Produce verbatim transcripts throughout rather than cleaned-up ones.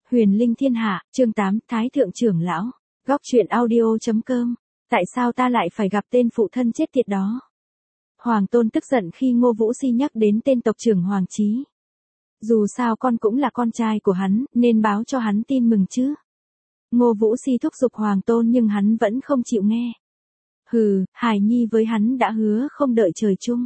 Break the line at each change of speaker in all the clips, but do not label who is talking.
Huyền Linh Thiên Hạ, chương tám, Thái Thượng Trưởng Lão, góc truyện audio.com. Tại sao ta lại phải gặp tên phụ thân chết tiệt đó? Hoàng Tôn tức giận khi Ngô Vũ Si nhắc đến tên tộc trưởng Hoàng Chí. Dù sao con cũng là con trai của hắn, nên báo cho hắn tin mừng chứ. Ngô Vũ Si thúc giục Hoàng Tôn nhưng hắn vẫn không chịu nghe. Hừ, hài nhi với hắn đã hứa không đợi trời chung.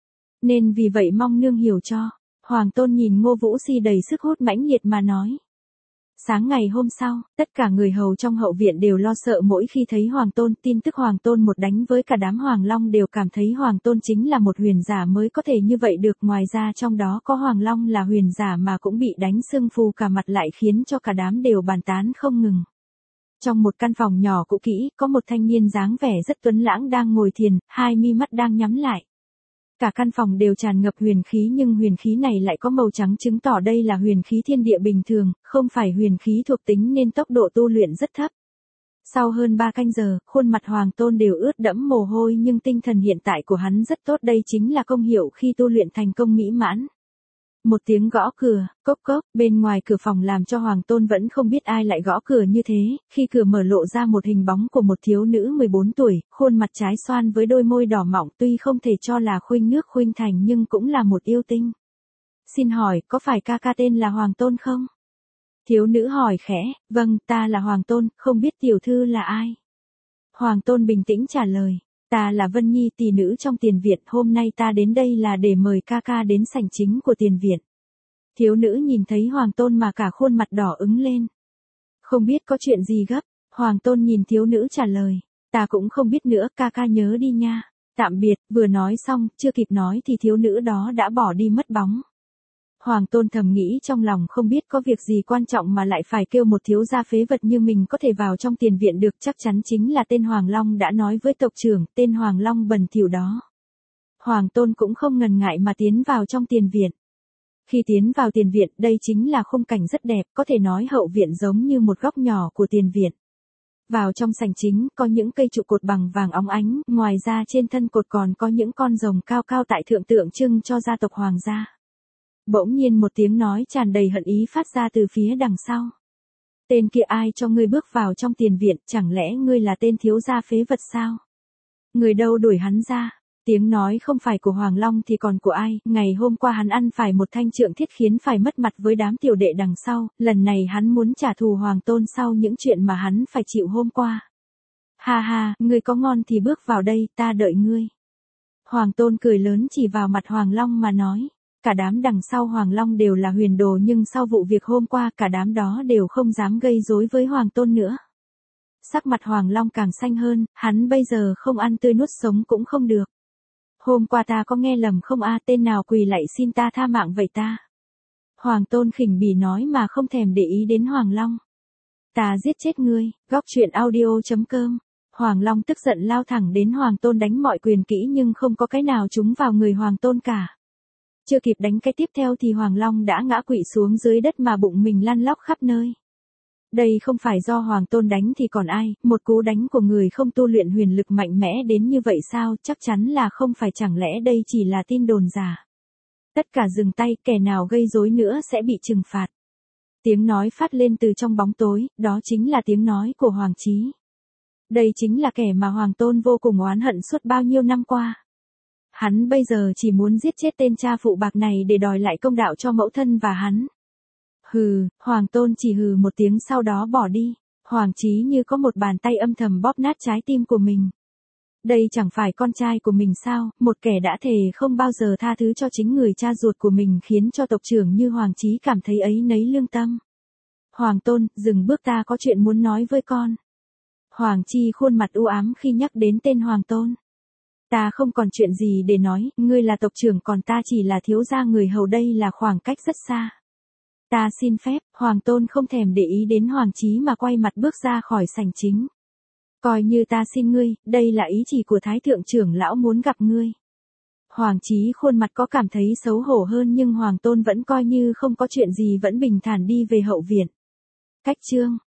Nên vì vậy mong nương hiểu cho. Hoàng Tôn nhìn Ngô Vũ Si đầy sức hút mãnh liệt mà nói. Sáng ngày hôm sau, tất cả người hầu trong hậu viện đều lo sợ mỗi khi thấy Hoàng Tôn. Tin tức Hoàng Tôn một đánh với cả đám Hoàng Long đều cảm thấy Hoàng Tôn chính là một huyền giả mới có thể như vậy được. Ngoài ra trong đó có Hoàng Long là huyền giả mà cũng bị đánh sưng phù cả mặt lại khiến cho cả đám đều bàn tán không ngừng. Trong một căn phòng nhỏ cũ kỹ, có một thanh niên dáng vẻ rất tuấn lãng đang ngồi thiền, hai mi mắt đang nhắm lại. Cả căn phòng đều tràn ngập huyền khí nhưng huyền khí này lại có màu trắng chứng tỏ đây là huyền khí thiên địa bình thường, không phải huyền khí thuộc tính nên tốc độ tu luyện rất thấp. Sau hơn ba canh giờ, khuôn mặt Hoàng Tôn đều ướt đẫm mồ hôi nhưng tinh thần hiện tại của hắn rất tốt, đây chính là công hiệu khi tu luyện thành công mỹ mãn. Một tiếng gõ cửa, cốc cốc, bên ngoài cửa phòng làm cho Hoàng Tôn vẫn không biết ai lại gõ cửa như thế, khi cửa mở lộ ra một hình bóng của một thiếu nữ mười bốn tuổi, khuôn mặt trái xoan với đôi môi đỏ mọng, tuy không thể cho là khuynh nước khuynh thành nhưng cũng là một yêu tinh. Xin hỏi, có phải ca ca tên là Hoàng Tôn không? Thiếu nữ hỏi khẽ, vâng, ta là Hoàng Tôn, không biết tiểu thư là ai? Hoàng Tôn bình tĩnh trả lời. Ta là Vân Nhi, tỷ nữ trong tiền viện, hôm nay ta đến đây là để mời ca ca đến sảnh chính của tiền viện. Thiếu nữ nhìn thấy Hoàng Tôn mà cả khuôn mặt đỏ ứng lên. Không biết có chuyện gì gấp, Hoàng Tôn nhìn thiếu nữ trả lời. Ta cũng không biết nữa, ca ca nhớ đi nha. Tạm biệt, vừa nói xong, chưa kịp nói thì thiếu nữ đó đã bỏ đi mất bóng. Hoàng Tôn thầm nghĩ trong lòng không biết có việc gì quan trọng mà lại phải kêu một thiếu gia phế vật như mình có thể vào trong tiền viện được, chắc chắn chính là tên Hoàng Long đã nói với tộc trưởng, tên Hoàng Long bẩn thỉu đó. Hoàng Tôn cũng không ngần ngại mà tiến vào trong tiền viện. Khi tiến vào tiền viện, đây chính là khung cảnh rất đẹp, có thể nói hậu viện giống như một góc nhỏ của tiền viện. Vào trong sảnh chính, có những cây trụ cột bằng vàng óng ánh, ngoài ra trên thân cột còn có những con rồng cao cao tại thượng tượng trưng cho gia tộc Hoàng gia. Bỗng nhiên một tiếng nói tràn đầy hận ý phát ra từ phía đằng sau. Tên kia ai cho ngươi bước vào trong tiền viện, chẳng lẽ ngươi là tên thiếu gia phế vật sao? Người đâu đuổi hắn ra? Tiếng nói không phải của Hoàng Long thì còn của ai? Ngày hôm qua hắn ăn phải một thanh trượng thiết khiến phải mất mặt với đám tiểu đệ đằng sau, lần này hắn muốn trả thù Hoàng Tôn sau những chuyện mà hắn phải chịu hôm qua. Ha ha, ngươi có ngon thì bước vào đây, ta đợi ngươi. Hoàng Tôn cười lớn chỉ vào mặt Hoàng Long mà nói. Cả đám đằng sau Hoàng Long đều là huyền đồ nhưng sau vụ việc hôm qua cả đám đó đều không dám gây rối với Hoàng Tôn nữa. Sắc mặt Hoàng Long càng xanh hơn, hắn bây giờ không ăn tươi nuốt sống cũng không được. Hôm qua ta có nghe lầm không a, tên nào quỳ lạy xin ta tha mạng vậy ta? Hoàng Tôn khỉnh bỉ nói mà không thèm để ý đến Hoàng Long. Ta giết chết ngươi, góc truyện audio.com. Hoàng Long tức giận lao thẳng đến Hoàng Tôn đánh mọi quyền kỹ nhưng không có cái nào trúng vào người Hoàng Tôn cả. Chưa kịp đánh cái tiếp theo thì Hoàng Long đã ngã quỵ xuống dưới đất mà bụng mình lăn lóc khắp nơi. Đây không phải do Hoàng Tôn đánh thì còn ai, một cú đánh của người không tu luyện huyền lực mạnh mẽ đến như vậy sao, chắc chắn là không phải, chẳng lẽ đây chỉ là tin đồn giả. Tất cả dừng tay, kẻ nào gây rối nữa sẽ bị trừng phạt. Tiếng nói phát lên từ trong bóng tối, đó chính là tiếng nói của Hoàng Chí. Đây chính là kẻ mà Hoàng Tôn vô cùng oán hận suốt bao nhiêu năm qua. Hắn bây giờ chỉ muốn giết chết tên cha phụ bạc này để đòi lại công đạo cho mẫu thân và hắn. Hừ, Hoàng Tôn chỉ hừ một tiếng sau đó bỏ đi. Hoàng Chí như có một bàn tay âm thầm bóp nát trái tim của mình. Đây chẳng phải con trai của mình sao, một kẻ đã thề không bao giờ tha thứ cho chính người cha ruột của mình khiến cho tộc trưởng như Hoàng Chí cảm thấy ấy nấy lương tâm. Hoàng Tôn, dừng bước, ta có chuyện muốn nói với con. Hoàng Chi khuôn mặt u ám khi nhắc đến tên Hoàng Tôn. Ta không còn chuyện gì để nói, ngươi là tộc trưởng còn ta chỉ là thiếu gia người hầu, đây là khoảng cách rất xa. Ta xin phép, Hoàng Tôn không thèm để ý đến Hoàng Chí mà quay mặt bước ra khỏi sảnh chính. Coi như ta xin ngươi, đây là ý chỉ của Thái Thượng Trưởng Lão muốn gặp ngươi. Hoàng Chí khuôn mặt có cảm thấy xấu hổ hơn nhưng Hoàng Tôn vẫn coi như không có chuyện gì vẫn bình thản đi về hậu viện. Cách chương